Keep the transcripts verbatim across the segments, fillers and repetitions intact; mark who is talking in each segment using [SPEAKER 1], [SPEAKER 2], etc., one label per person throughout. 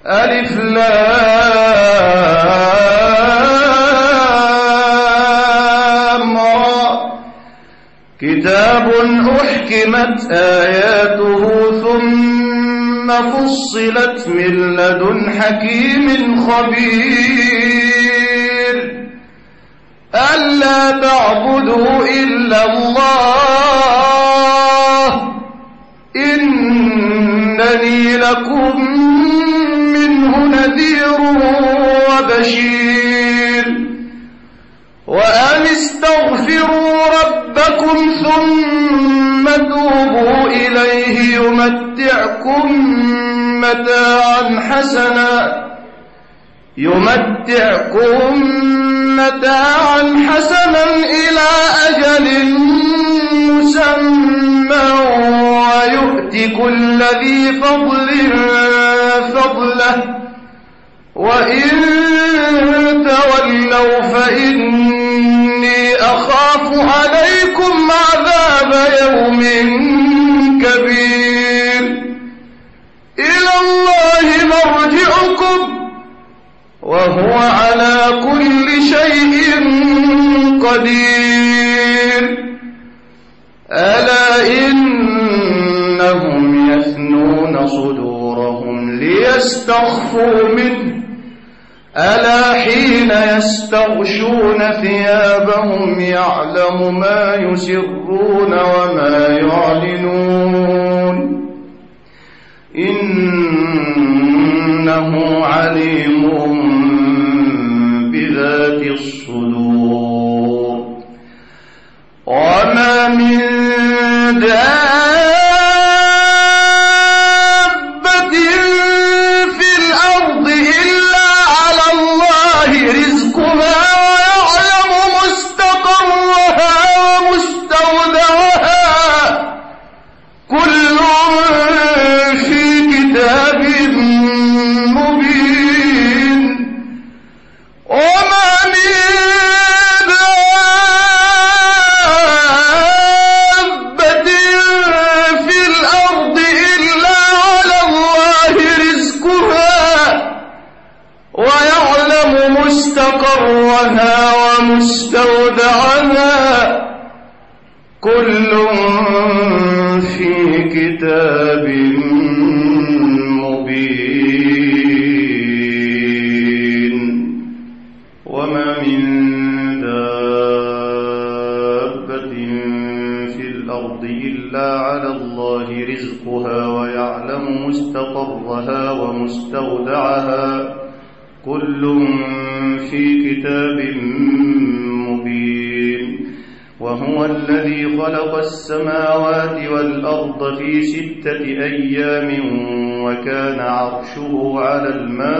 [SPEAKER 1] ألف لام را كتاب أحكمت آياته ثم فصلت من لدن حكيم خبير ألا تعبدوا إلا الله إنني لكم منه نذير وبشير وأن استغفروا ربكم ثم توبوا إليه يمتعكم متاعا حسنا يمتعكم متاعا حسنا إلى أجل مسمى ويؤت كل ذي فضل فضله وإن تولوا فإني أخاف عليكم عذاب يوم كبير إلى الله مرجعكم وهو على كل شيء قدير ألا إنهم يثنون صدورهم ليستخفوا منه ألا حين يستغشون ثيابهم يعلم ما يسرون وما يعلنون إنه عليم بذات الصدور وما من دابة في الأرض إلا على الله رزقها ويعلم مستقرها ومستودعها كل في كتاب مبين وما من دابة في الأرض إلا على الله رزقها ويعلم مستقرها ومستودعها كل في كتاب مبين وما من دابة في الأرض إلا على الله رزقها ويعلم مستقرها ومستودعها كل في كتاب مبين وهو الذي خلق السماوات والأرض في ستة أيام وكان عرشه على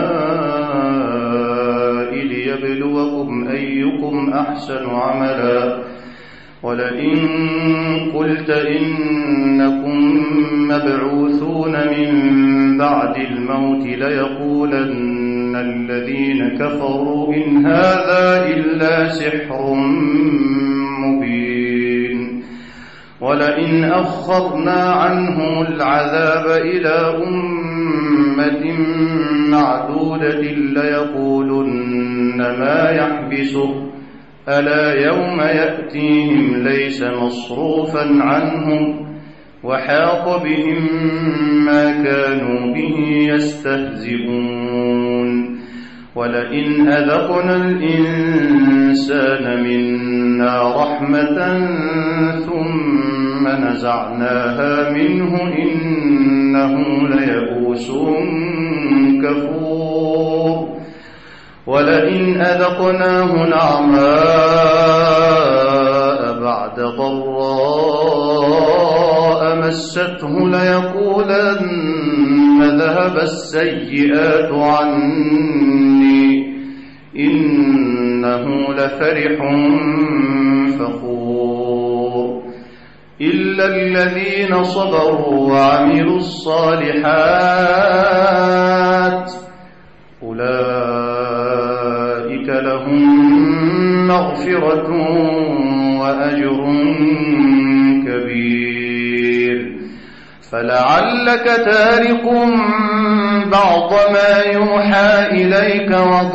[SPEAKER 1] الماء ليبلوكم أيكم أحسن عملا ولئن قلت إنكم مبعوثون من بعد الموت ليقولن الذين كفروا إن هذا إلا سحر مبين ولئن أخرنا عنهم العذاب إلى أمة معدودة ليقولن ما يحبسه ألا يوم يأتيهم ليس مصروفا عنهم وحاق بهم ما كانوا به يستهزئون ولئن أذقنا الإنسان منا رحمة ثم نزعناها منه إنه ليئوس كفور ولئن أذقناه نعماء بعد ضراء مسته ليقولن ذهب السيئات عني إنه لفرح فخور إلا الذين صبروا وعملوا الصالحات أولئك لهم مغفرة وأجر كبير فلعلك تارك بعض ما يوحى إليك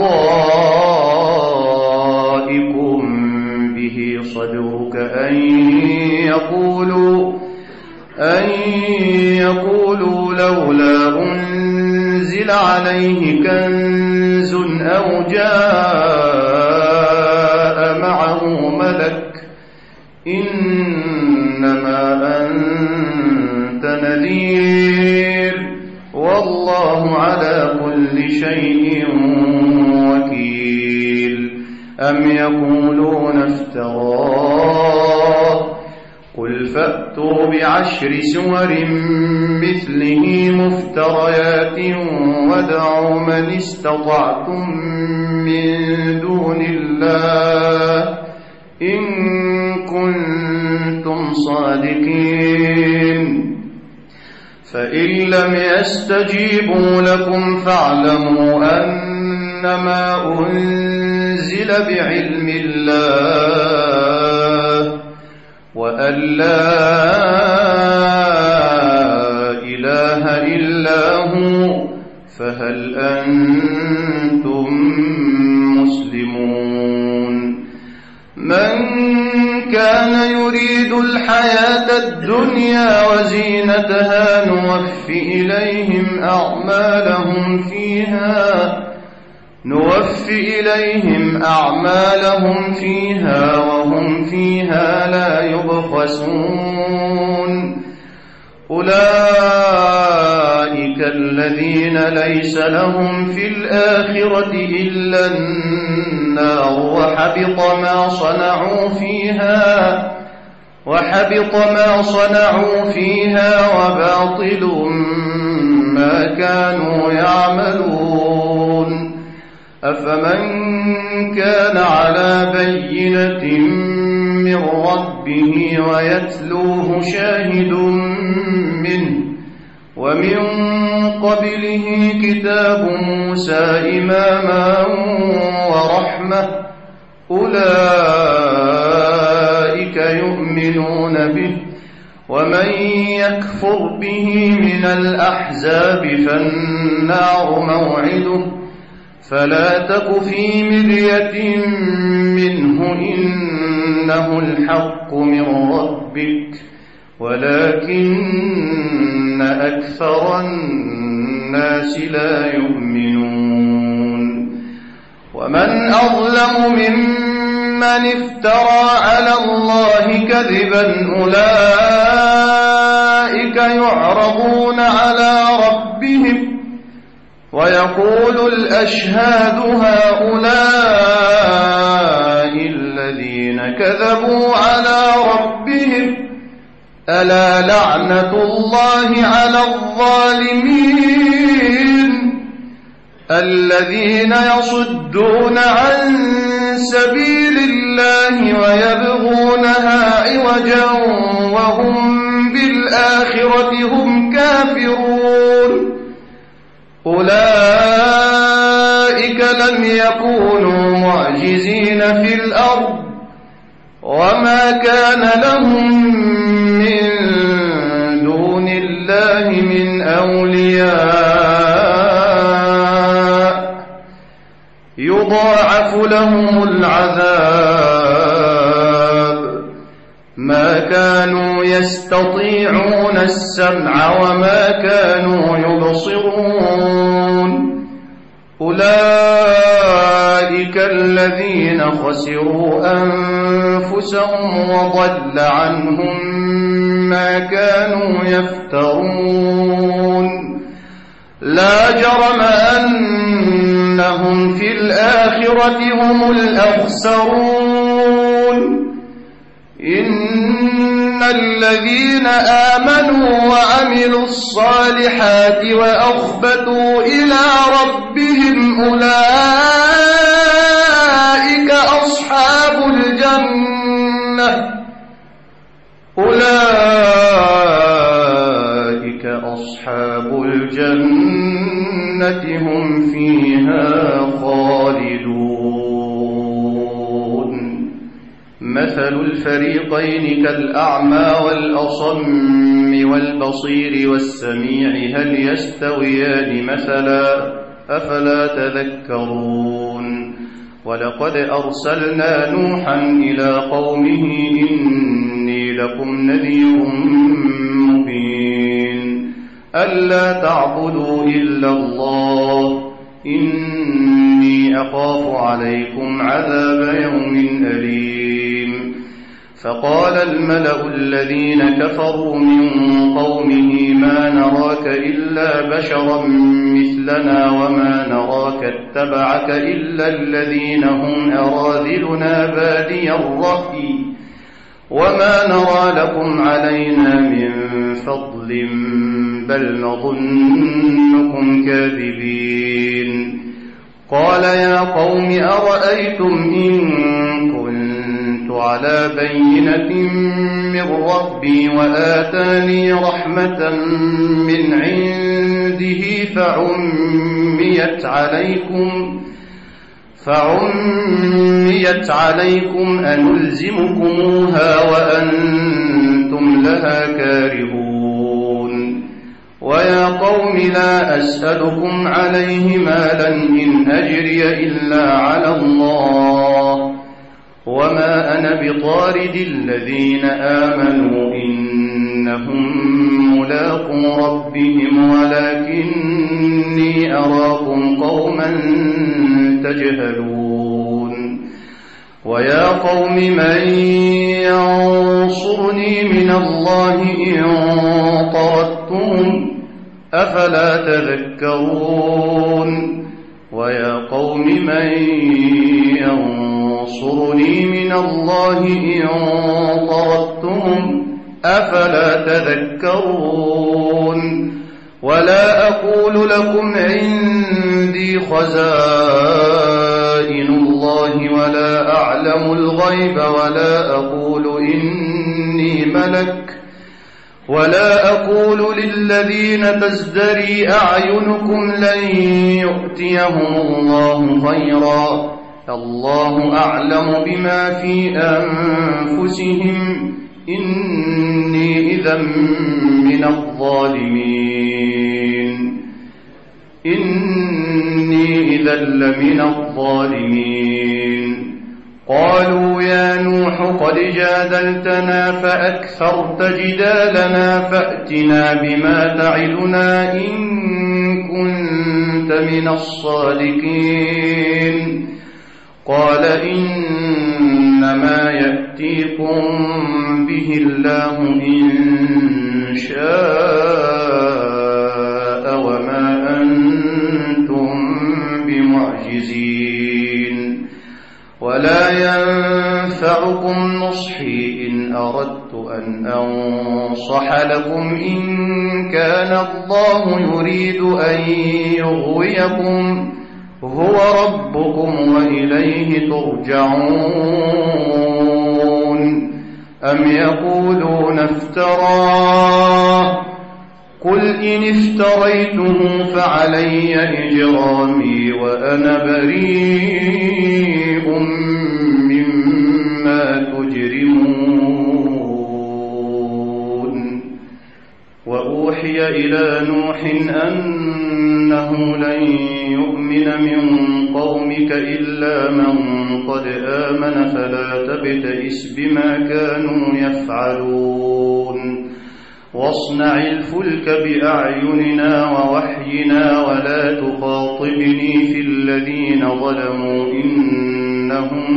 [SPEAKER 1] وضائق به صدرك أن يقولوا أن يقولوا لولا أنزل عليه كنز أو جاء معه ملك إنما أنت نذير والله على كل شيء وكيل أم يقولون افتراه قل فأتوا بعشر سور مثله مفتريات وادعوا من استطعتم من دون الله إن كنتم صادقين فإن لم يستجيبوا لكم فاعلموا أنما أنزل بعلم الله وأن لا إله إلا هو فهل أنتم مسلمون من كان يريد الحياة الدنيا وزينتها نوفِ إليهم أعمالهم فيها نوفِ إليهم أعمالهم فيها وهم فيها لا يبخسون أولئك الذين ليس لهم في الآخرة إلا النار وحبط ما صنعوا فيها وحبط ما صنعوا فيها وباطل ما كانوا يعملون أفمن كان على بينة من ربه ويتلوه شاهد منه ومن قبله كتاب موسى إماما ورحمة أولئك يؤمنون به ومن يكفر به من الأحزاب فالنار موعده فلا تك في مرية منه إنه الحق من ربك ولكن أكثر الناس لا يؤمنون ومن أظلم ممن افترى على الله كذبا أولئك يعرضون على ربهم ويقول الأشهاد هؤلاء الذين كذبوا على ربهم ألا لعنة الله على الظالمين الذين يصدون عن سبيل الله ويبغونها عوجا وهم بالآخرة هم كافرون أولئك لم يكونوا معجزين في الأرض وما كان لهم من دون الله من أولياء يضاعف لهم العذاب ما كانوا يستطيعون السمع وما كانوا يبصرون أولئك الذين خسروا أنفسهم وضل عنهم ما كانوا يفترون لا جرم أنهم في الآخرة هم الأخسرون إن الذين آمنوا وعملوا الصالحات وأخبتوا إلى ربهم أولئك أصحاب الجنة أولئك أصحاب الجنة هم فيها خالدون مثل الفريقين كالأعمى والأصم والبصير والسميع هل يستويان مثلا أفلا تذكرون ولقد أرسلنا نوحا إلى قومه إني لكم نذير مبين ألا تعبدوا إلا الله إني أخاف عليكم عذاب يوم أليم فقال الملأ الذين كفروا من قومه ما نراك إلا بشرا مثلنا وما نراك اتبعك إلا الذين هم أراذلنا بادي الرأي وما نرى لكم علينا من فضل بل نظنكم كاذبين قال يا قوم أرأيتم إن كنت على بينة من ربي وآتاني رحمة من عنده فعميت عليكم فعميت عليكم أنلزمكموها وأنتم لها كارهون ويا قوم لا أسألكم عليه مالا إن أجري إلا على الله وما أنا بطارد الذين آمنوا إنهم ملاقو ربهم ولكني أراكم قوما تجهلون ويا قوم من ينصرني من الله إن طردتم أفلا تذكرون ويا قوم من ينصرني من الله إن طردتم أفلا تذكرون ولا أقول لكم عندي خزائن الله ولا أعلم الغيب ولا أقول إني ملك ولا أقول للذين تزدري أعينكم لن يؤتيهم الله خيرا الله أعلم بما في أنفسهم إني إذا من الظالمين إني إذا لمن الظالمين قالوا يا نوح قد جادلتنا فأكثرت جدالنا فأتنا بما تعدنا إن كنت من الصادقين قال إنما يأتيكم به الله إن شاء وما أنتم بمعجزين ولا ينفعكم نصحي إن أردت أن أنصح لكم إن كان الله يريد أن يغويكم هو ربكم وإليه ترجعون أم يقولون افتراه قل إن افتريته فعلي إجرامي وأنا بريء مما تجرمون وأوحي إلى نوح أنه لن يؤمن من قومك إلا من قد آمن فلا تبتئس بما كانوا يفعلون واصنع الفلك بأعيننا ووحينا ولا تخاطبني في الذين ظلموا إنهم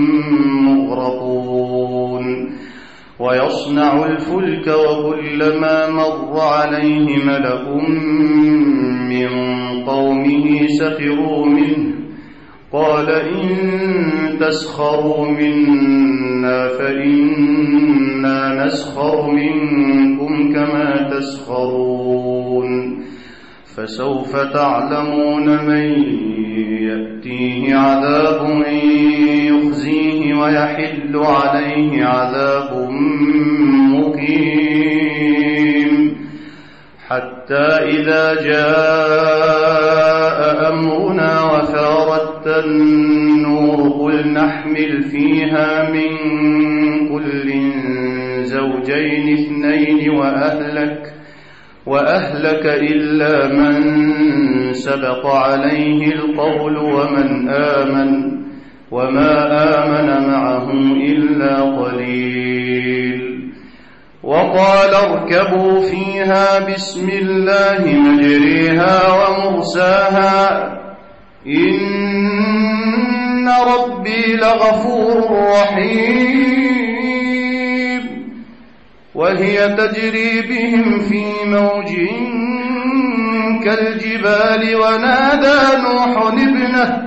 [SPEAKER 1] مغرقون ويصنع الفلك وكلما مر عليه ملأ من قومه سخروا منه قال إن تسخروا منا فإنا نسخر منكم كما تسخرون فسوف تعلمون من يأتيه عذاب يخزيه ويحل عليه عذاب مقيم حتى إذا جاء أمرنا وفارت النور قل نحمل فيها من كل زوجين اثنين وأهلك, وأهلك إلا من سبق عليه القول ومن آمن وما آمن معه إلا قليل. وقال اركبوا فيها بسم الله مجريها ومرساها إن ربي لغفور رحيم. وهي تجري بهم في موج كالجبال ونادى نوح ابنه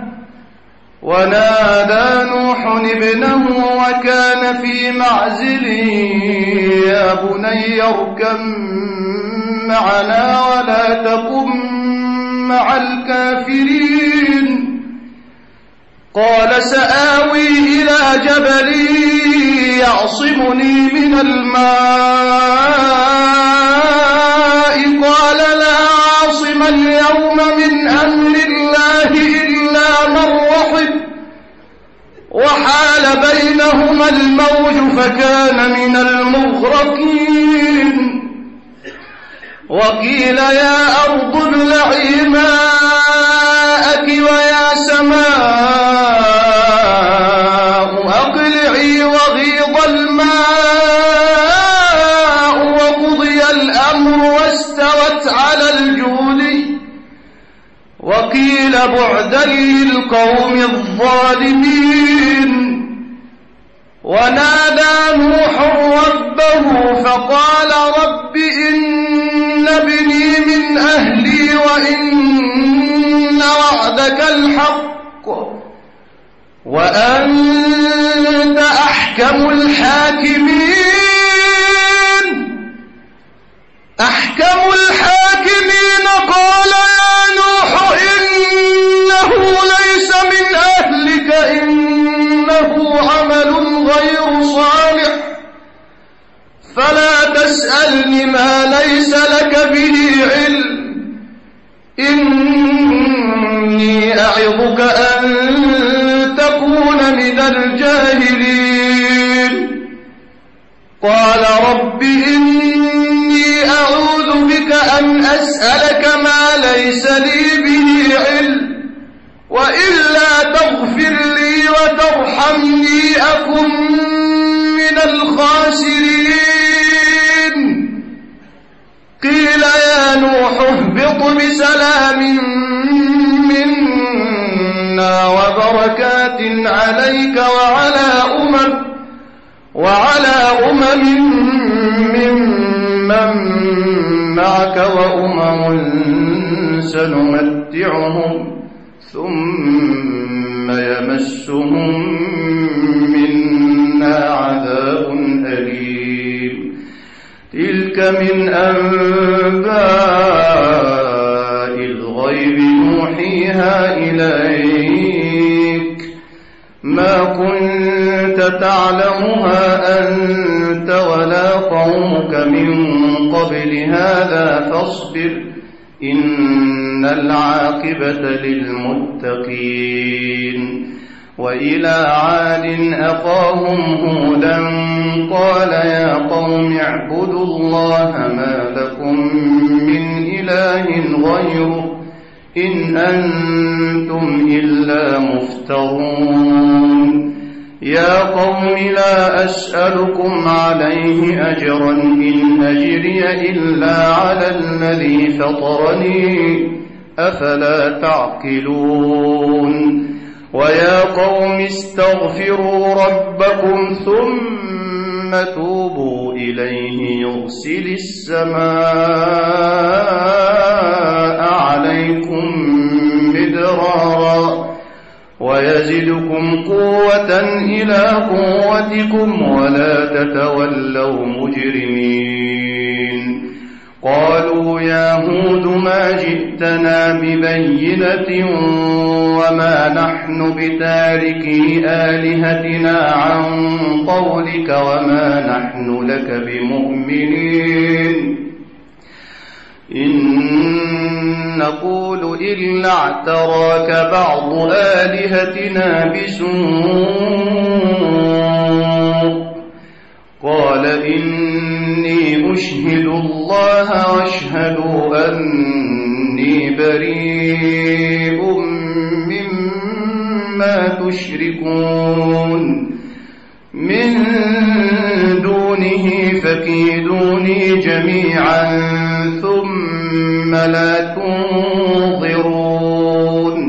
[SPEAKER 1] ونادى نوح ابنه وكان في معزل يا بني اركب معنا ولا تكن مع الكافرين. قال سآوي إلى جبل يعصمني من الماء قال لا عاصم اليوم من أمر الله إلا من رحم وحال بينهما الموج فكان من المغرقين. وقيل يا أرض ابلعي ماءك ويا سماء أقلعي وغيض الماء وقضي الأمر واستوت على الجود وقيل بعدا للقوم الظالمين. ونادى نوح ربه فقال رب إن ابني من أهلي وإن وعدك الحق وأنت أحكم الحاكمين. أحكم الحاكمين قال يا نوح إنه ليس من أهلك إنه عمل غير صالح فلا تسألني ما ليس لك به علم إني أعظك أن تكون من الجاهلين. قال رب إني أعوذ بك أن أسألك ما ليس لي به علم وإلا تغفر لي وترحمني أكن من الخاسرين. قيل يا نوح اهبط بسلام منا وبركات عليك وعلى أمم وعلى أمم ممن معك وأمم سنمتعهم ثم يمسهم منا عذاب أليم. تلك من أنباء الغيب نوحيها إليك ما كنت تعلمها أنت ولا قومك من قبل هذا فاصبر إن العاقبة للمتقين. وإلى عاد أخاهم هودا قال يا قوم اعبدوا الله ما لكم من إله غيره إن أنتم إلا مفترون. يا قوم لا أسألكم عليه أجرا إن أجري إلا على الذي فطرني أفلا تعقلون. ويا قوم استغفروا ربكم ثم توبوا إليه يرسل السماء عليكم مدرارا ويزدكم قوة إلى قوتكم ولا تتولوا مجرمين. قالوا يا هود ما جئتنا ببينة وما نحن بتاركي آلهتنا عن قولك وما نحن لك بمؤمنين. إن نقول إلا اعتراك بعض آلهتنا بسوء قال إني أشهد الله واشهدوا أني بريء مما تشركون من دونه فكيدوني جميعا ثم لا تنظرون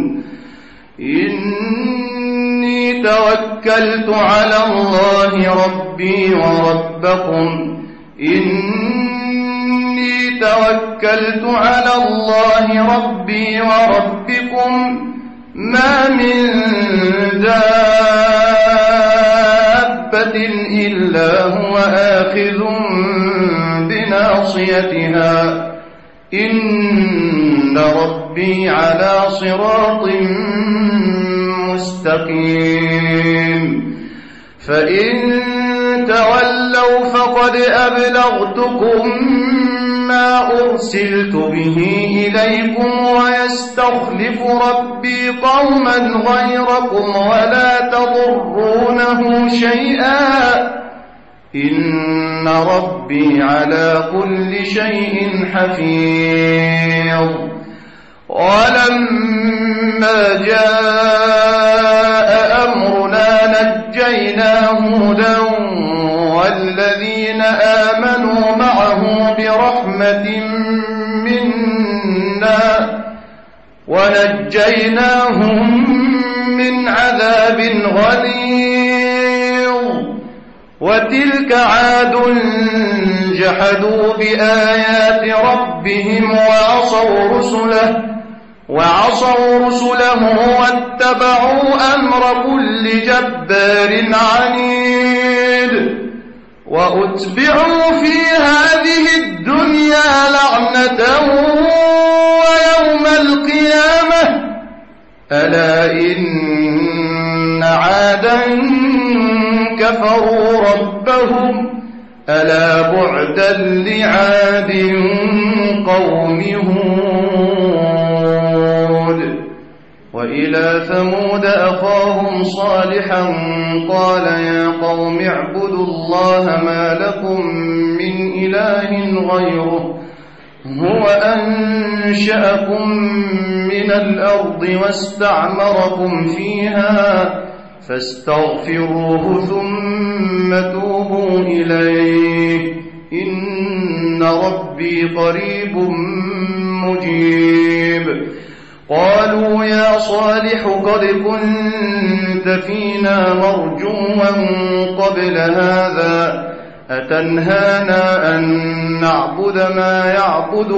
[SPEAKER 1] إني توكلت على الله ربي وربكم إني توكلت على الله ربي وربكم ما من دابة إلا هو آخذ بناصيتها إن ربي على صراط مستقيم فإن تولوا فقد أبلغتكم ما أرسلت به إليكم ويستخلف ربي قوما غيركم ولا تضرونه شيئا إن ربي على كل شيء حفيظ ولما جاء أمرنا نجينا هودا والذين آمنوا معه برحمة منا ونجيناهم من عذاب غليظ وتلك عاد جحدوا بآيات ربهم وعصوا رسله وعصوا رسله واتبعوا أمر كل جبار عنيد وأتبعوا في هذه الدنيا لعنة ويوم القيامة ألا إن عادا كفروا ربهم ألا بعدا لعاد قوم هود وإلى ثمود أخاهم صالحا قال يا قوم اعبدوا الله ما لكم من إله غيره هو أنشأكم من الأرض واستعمركم فيها فاستغفروه ثم توبوا إليه إن ربي قريب مجيب قالوا يا صالح قد كنت فينا مرجوا قبل هذا أتنهانا أن نعبد ما يعبد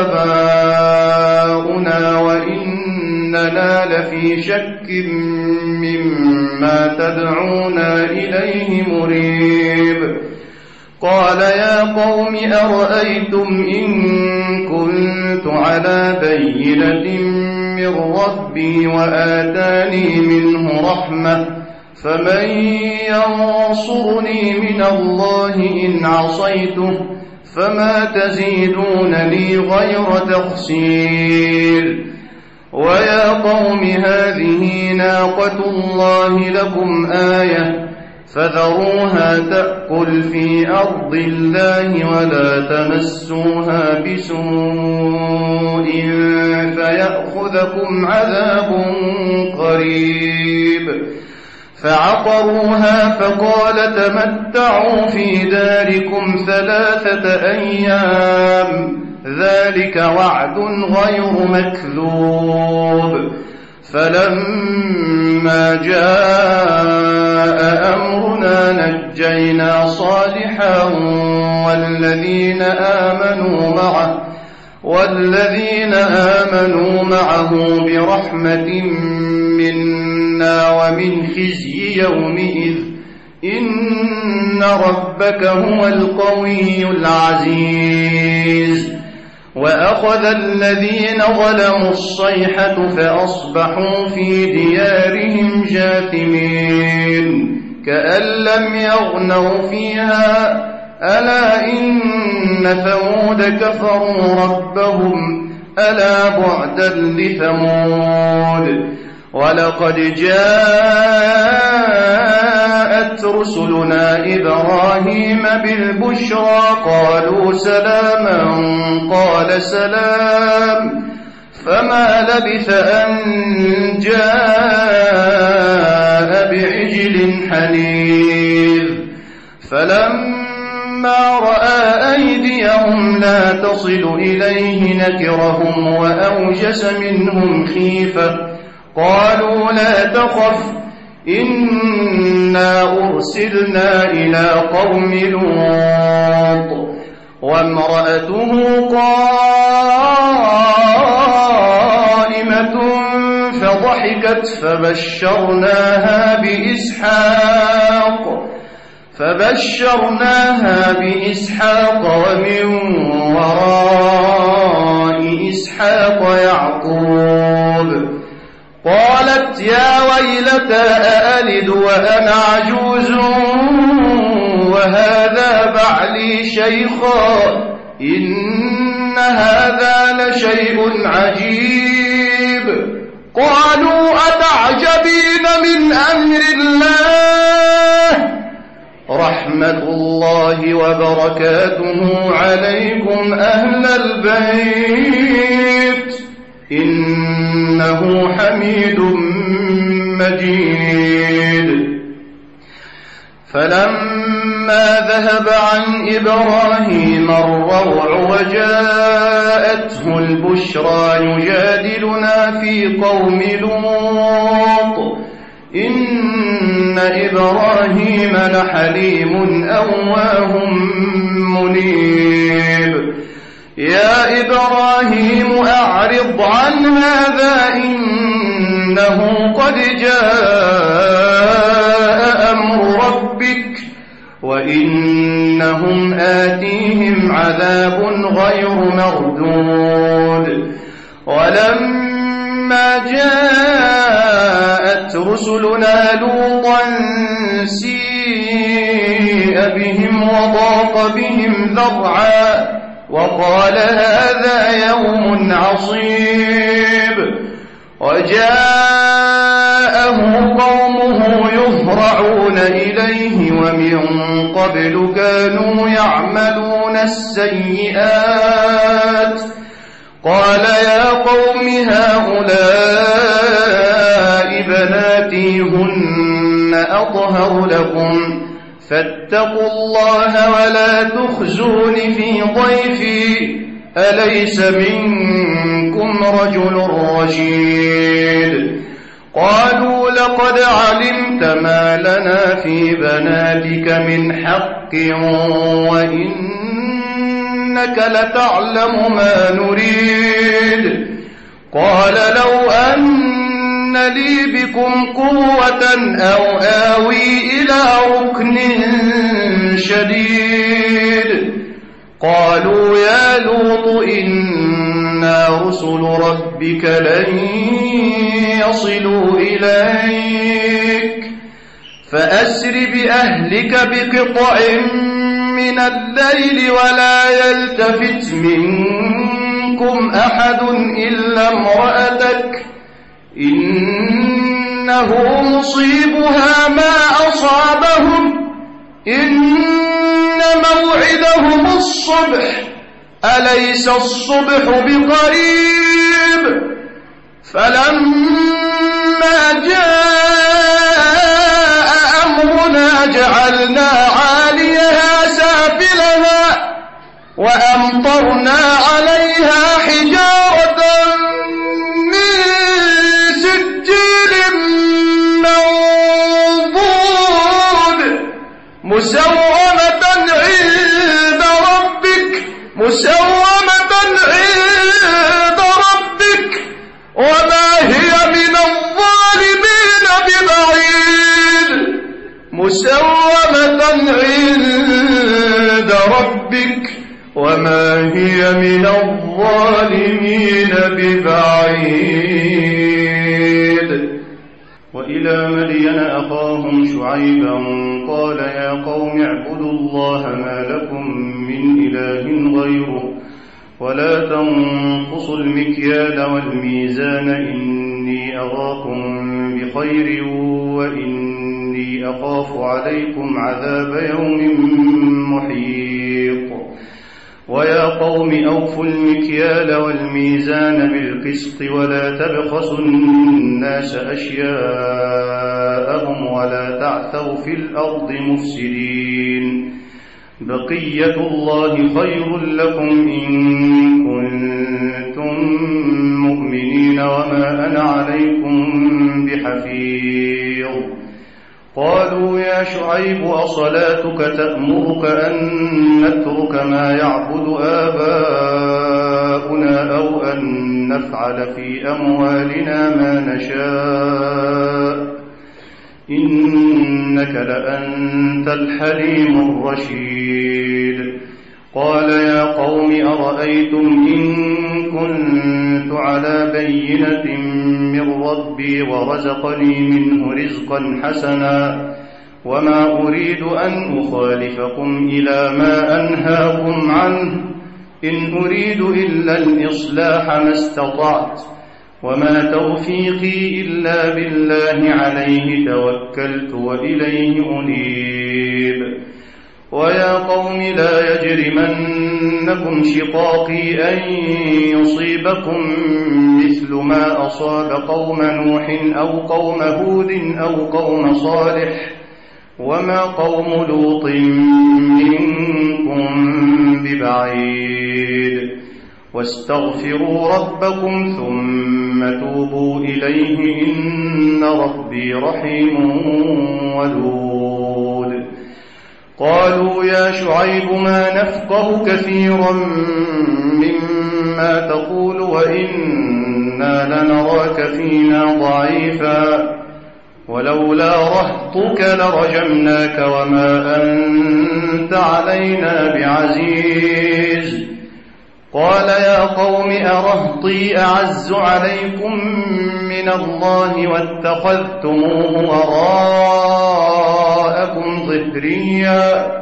[SPEAKER 1] آباؤنا وإننا لفي شك مما تدعونا إليه مريب قال يا قوم أرأيتم إن كنت على بينة من ربي وآتاني منه رحمة فمن ينصرني من الله إن عصيته فما تزيدونني غير تخسير ويا قوم هذه ناقة الله لكم آية فذروها تأكل في أرض الله ولا تمسوها بسوء فيأخذكم عذاب قريب فعقروها فقال تمتعوا في داركم ثلاثة أيام ذلك وعد غير مكذوب فلما جاء أمرنا نجينا صالحا والذين آمنوا معه والذين آمنوا معه برحمة منا ومن خزي يومئذ إن ربك هو القوي العزيز وأخذ الذين ظلموا الصيحة فأصبحوا في ديارهم جاثمين كأن لم يغنوا فيها ألا إن ثمود كفروا ربهم ألا بعدا لثمود ولقد جاءت رسلنا إبراهيم بالبشرى قالوا سلاما قال سلام فما لبث أن جاء بعجل حنيذ فلما رأى أيديهم لا تصل إليه نكرهم وأوجس منهم خيفة قالوا لا تخف إنا أرسلنا إلى قوم لوط وامرأته قائمة فضحكت فبشرناها بإسحاق فبشرناها بإسحاق ومن وراء إسحاق يعقوب قالت يا ويلتى أألد وأنا عجوز وهذا بعلي شيخا إن هذا لشيء عجيب قالوا أتعجبين من أمر الله رحمة الله وبركاته عليكم أهل البيت إنه حميد مجيد فلما ذهب عن إبراهيم الروع وجاءته البشرى يجادلنا في قوم لوط إن إبراهيم لحليم أواه منيب يا إبراهيم أعرض عن هذا إنه قد جاء أمر ربك وإنهم آتيهم عذاب غير مردود ولما جاءت رسلنا لوطا سيء بهم وضاق بهم ذرعا وقال هذا يوم عصيب وجاءه قومه يهرعون إليه ومن قبل كانوا يعملون السيئات قال يا قوم هؤلاء بناتي هن أطهر لكم فاتقوا الله ولا تخزون في ضيفي أليس منكم رجل رشيد قالوا لقد علمت ما لنا في بناتك من حق وإنك لتعلم ما نريد قال لو أن لي بكم قوة أو آوي إلى ركن شديد قالوا يا لوط إنا رسل ربك لن يصلوا إليك فأسر بأهلك بقطع من الليل ولا يلتفت منكم أحد إلا امرأتك إنه مصيبها ما أصابهم إن موعدهم الصبح أليس الصبح بقريب فلما جاء أمرنا جعلنا عاليها سافلها وأمطرنا عليها حجارة من سجيل منضود مسومة عند ربك مسومة عند ربك وما هي من الظالمين ببعيد مسومة عند ربك وما هي من الظالمين ببعيد وإلى وإلى مدين أخاهم شعيبا قال يا قوم اعبدوا الله ما لكم من إله غيره ولا تنقصوا المكيال والميزان إني أراكم بخير وإني أخاف عليكم عذاب يوم محيط ويا قوم أوفوا المكيال والميزان بالقسط ولا تبخسوا الناس أشياءهم ولا تعثوا في الأرض مفسدين بقية الله خير لكم إن كنتم مؤمنين وما أنا عليكم بحفيظ قالوا يا شعيب أصلاتك تأمرك أن نترك ما يعبد آباؤنا أو أن نفعل في أموالنا ما نشاء إنك لأنت الحليم الرشيد قال يا قوم أرأيتم إن كنت على بينة من ربي ورزقني منه رزقا حسنا وما أريد أن أخالفكم إلى ما أنهاكم عنه إن أريد إلا الإصلاح ما استطعت وما توفيقي إلا بالله عليه توكلت وإليه أنيب ويا قوم لا يجرمنكم شقاقي أن يصيبكم مثل ما أصاب قوم نوح أو قوم هود أو قوم صالح وما قوم لوط منكم ببعيد واستغفروا ربكم ثم توبوا إليه إن ربي رحيم ودود قالوا يا شعيب ما نفقه كثيرا مما تقول وإنا لنراك فينا ضعيفا ولولا رهطك لرجمناك وما أنت علينا بعزيز قال يا قوم أرهطي أعز عليكم من الله واتخذتموه وراءكم ظهريا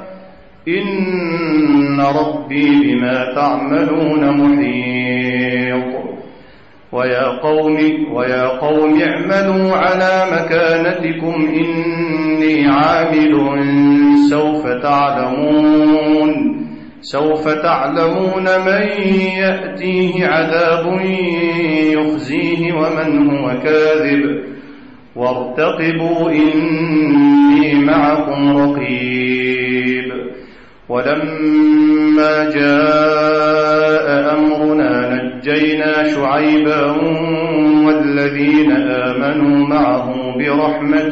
[SPEAKER 1] إن ربي بما تعملون محيط ويا قوم ويا قوم اعملوا على مكانتكم إني عامل سوف تعلمون سوف تعلمون من يأتيه عذاب يخزيه ومن هو كاذب وارتقبوا إني معكم رقيب ولما جاء أمرنا نجينا شعيبا والذين آمنوا معه برحمة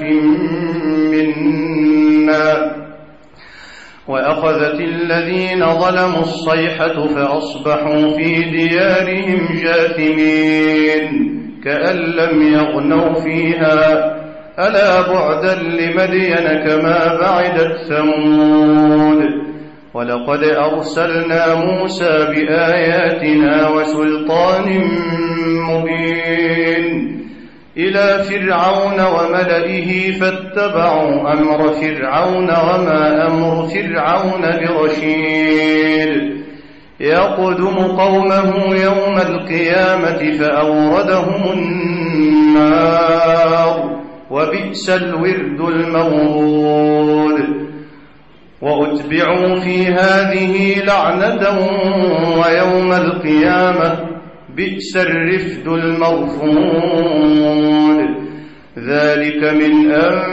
[SPEAKER 1] منا وأخذت الذين ظلموا الصيحة فأصبحوا في ديارهم جاثمين كأن لم يغنوا فيها ألا بعدا لمدين كما بعدت ثمود ولقد أرسلنا موسى بآياتنا وسلطان مبين إلى فرعون وملئه فاتبعوا أمر فرعون وما أمر فرعون برشيد يقدم قومه يوم القيامة فأوردهم النار وبئس الورد المورود وأتبعوا في هذه لعنة ويوم القيامة بئس الرفد المرفود ذلك من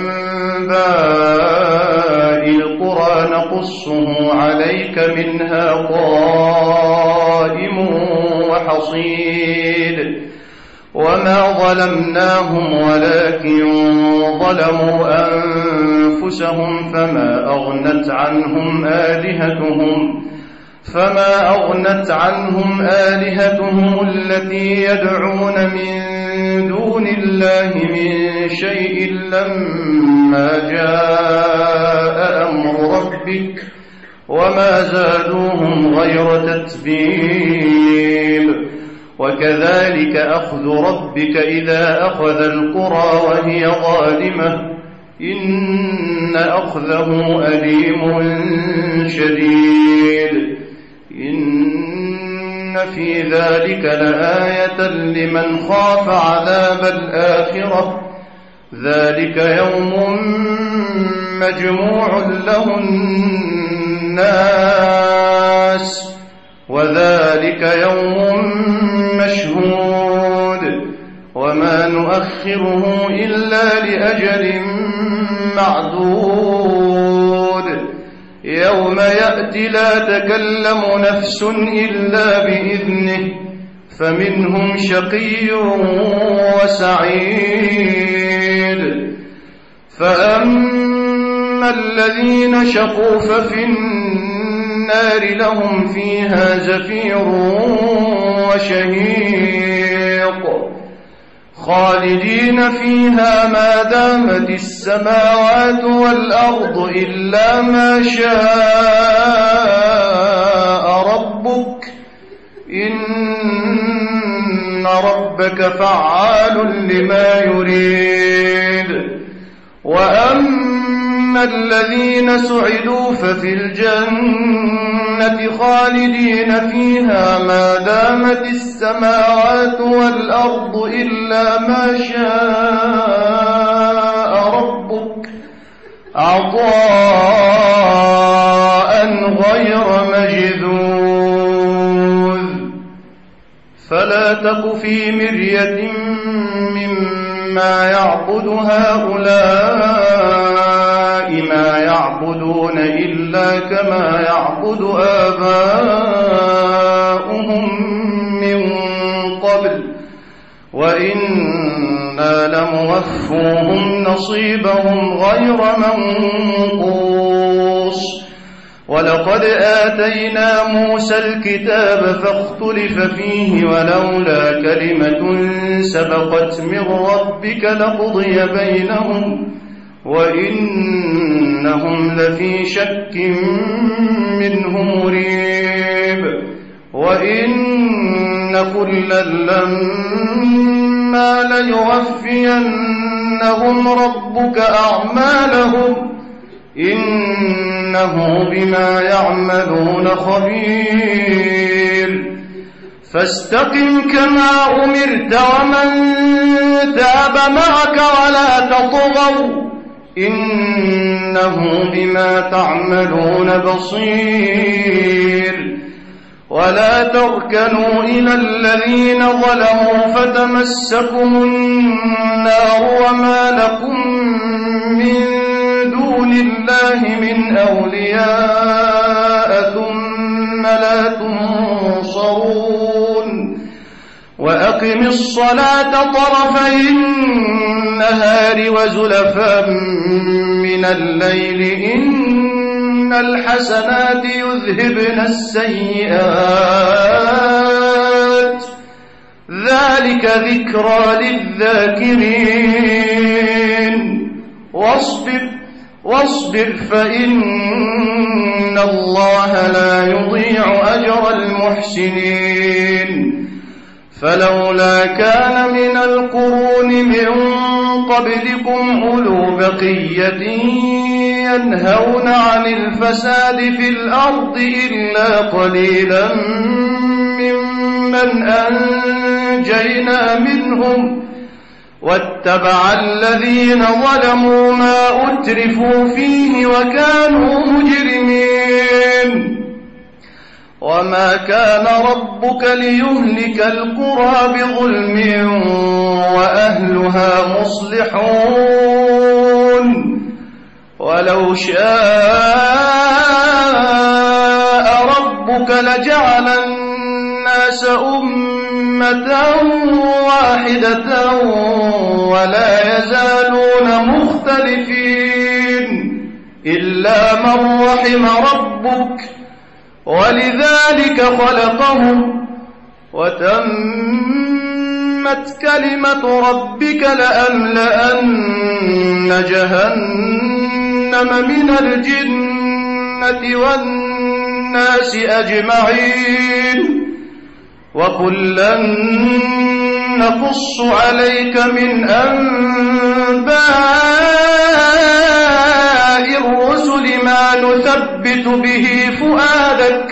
[SPEAKER 1] أنباء القرى نقصه عليك منها قائم وحصيد وما ظلمناهم ولكن ظلموا أنفسهم فما أغنت عنهم آلهتهم فما أغنت عنهم آلهتهم التي يدعون من دون الله من شيء لما جاء أمر ربك وما زادوهم غير تتبيب وكذلك أخذ ربك إذا أخذ القرى وهي ظالمة إن أخذه أليم شديد. إن في ذلك لآية لمن خاف عذاب الآخرة ذلك يوم مجموع له الناس وذلك يوم مشهود وما نؤخره إلا لأجل معدود يوم يأتي لا تكلم نفس إلا بإذنه فمنهم شقي وسعيد. فأما الذين شقوا ففي النار لهم فيها زفير وشهيق خالدين فيها ما دامت السماوات والأرض إلا ما شاء ربك إن ربك فعال لما يريد. وأما الذين سعدوا ففي الجنة خالدين فيها ما دامت السماوات والأرض إلا ما شاء ربك عطاء غير مجذوذ. فلا تك في مرية مما يعبد هؤلاء ما يعبدون إلا كما يعبد آباؤهم من قبل وإنا لموفوهم نصيبهم غير منقوص. ولقد آتينا موسى الكتاب فاختلف فيه ولولا كلمة سبقت من ربك لقضي بينهم وإنهم لفي شك منه مريب. وإن كلا لما ليوفينهم ربك أعمالهم إنه بما يعملون خبير. فاستقم كما أمرت ومن تاب معك ولا تطغوا إنه بما تعملون بصير. ولا تركنوا إلى الذين ظلموا فتمسكم النار وما لكم من دون الله من أولياء ثم لا تنصرون. وأقم الصلاة طرفي النهار وزلفا من الليل إن الحسنات يذهبن السيئات ذلك ذكرى للذاكرين. واصبر واصبر فإن الله لا يضيع أجر المحسنين. فلولا كان من القرون من قبلكم أولو بقية ينهون عن الفساد في الأرض إلا قليلا ممن أنجينا منهم واتبع الذين ظلموا ما أترفوا فيه وكانوا مجرمين. وما كان ربك ليهلك القرى بظلم وأهلها مصلحون. ولو شاء ربك لجعل الناس أمة واحدة ولا يزالون مختلفين إلا من رحم ربك ولذلك خلقهم وتمت كلمة ربك لأملأن جهنم من الجنة والناس أجمعين. وكلا نقص عليك من أنباء الرسل ما نثبت به فؤادك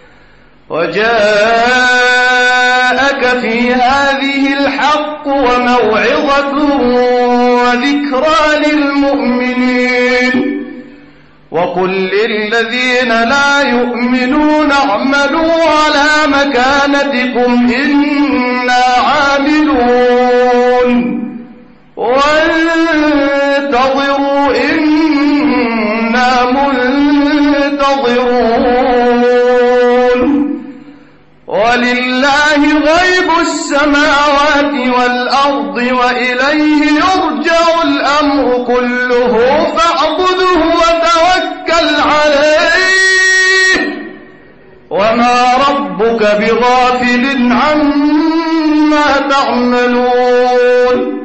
[SPEAKER 1] وجاءك في هذه الحق وموعظة وذكرى للمؤمنين وقل للذين لا يؤمنون اعملوا على مكانتكم إنا عاملون وانتظروا إنا منتظرون ولله غيب السماوات والأرض وإليه يرجع الأمر كله فاعبده وتوكل عليه وما ربك بغافل عما تعملون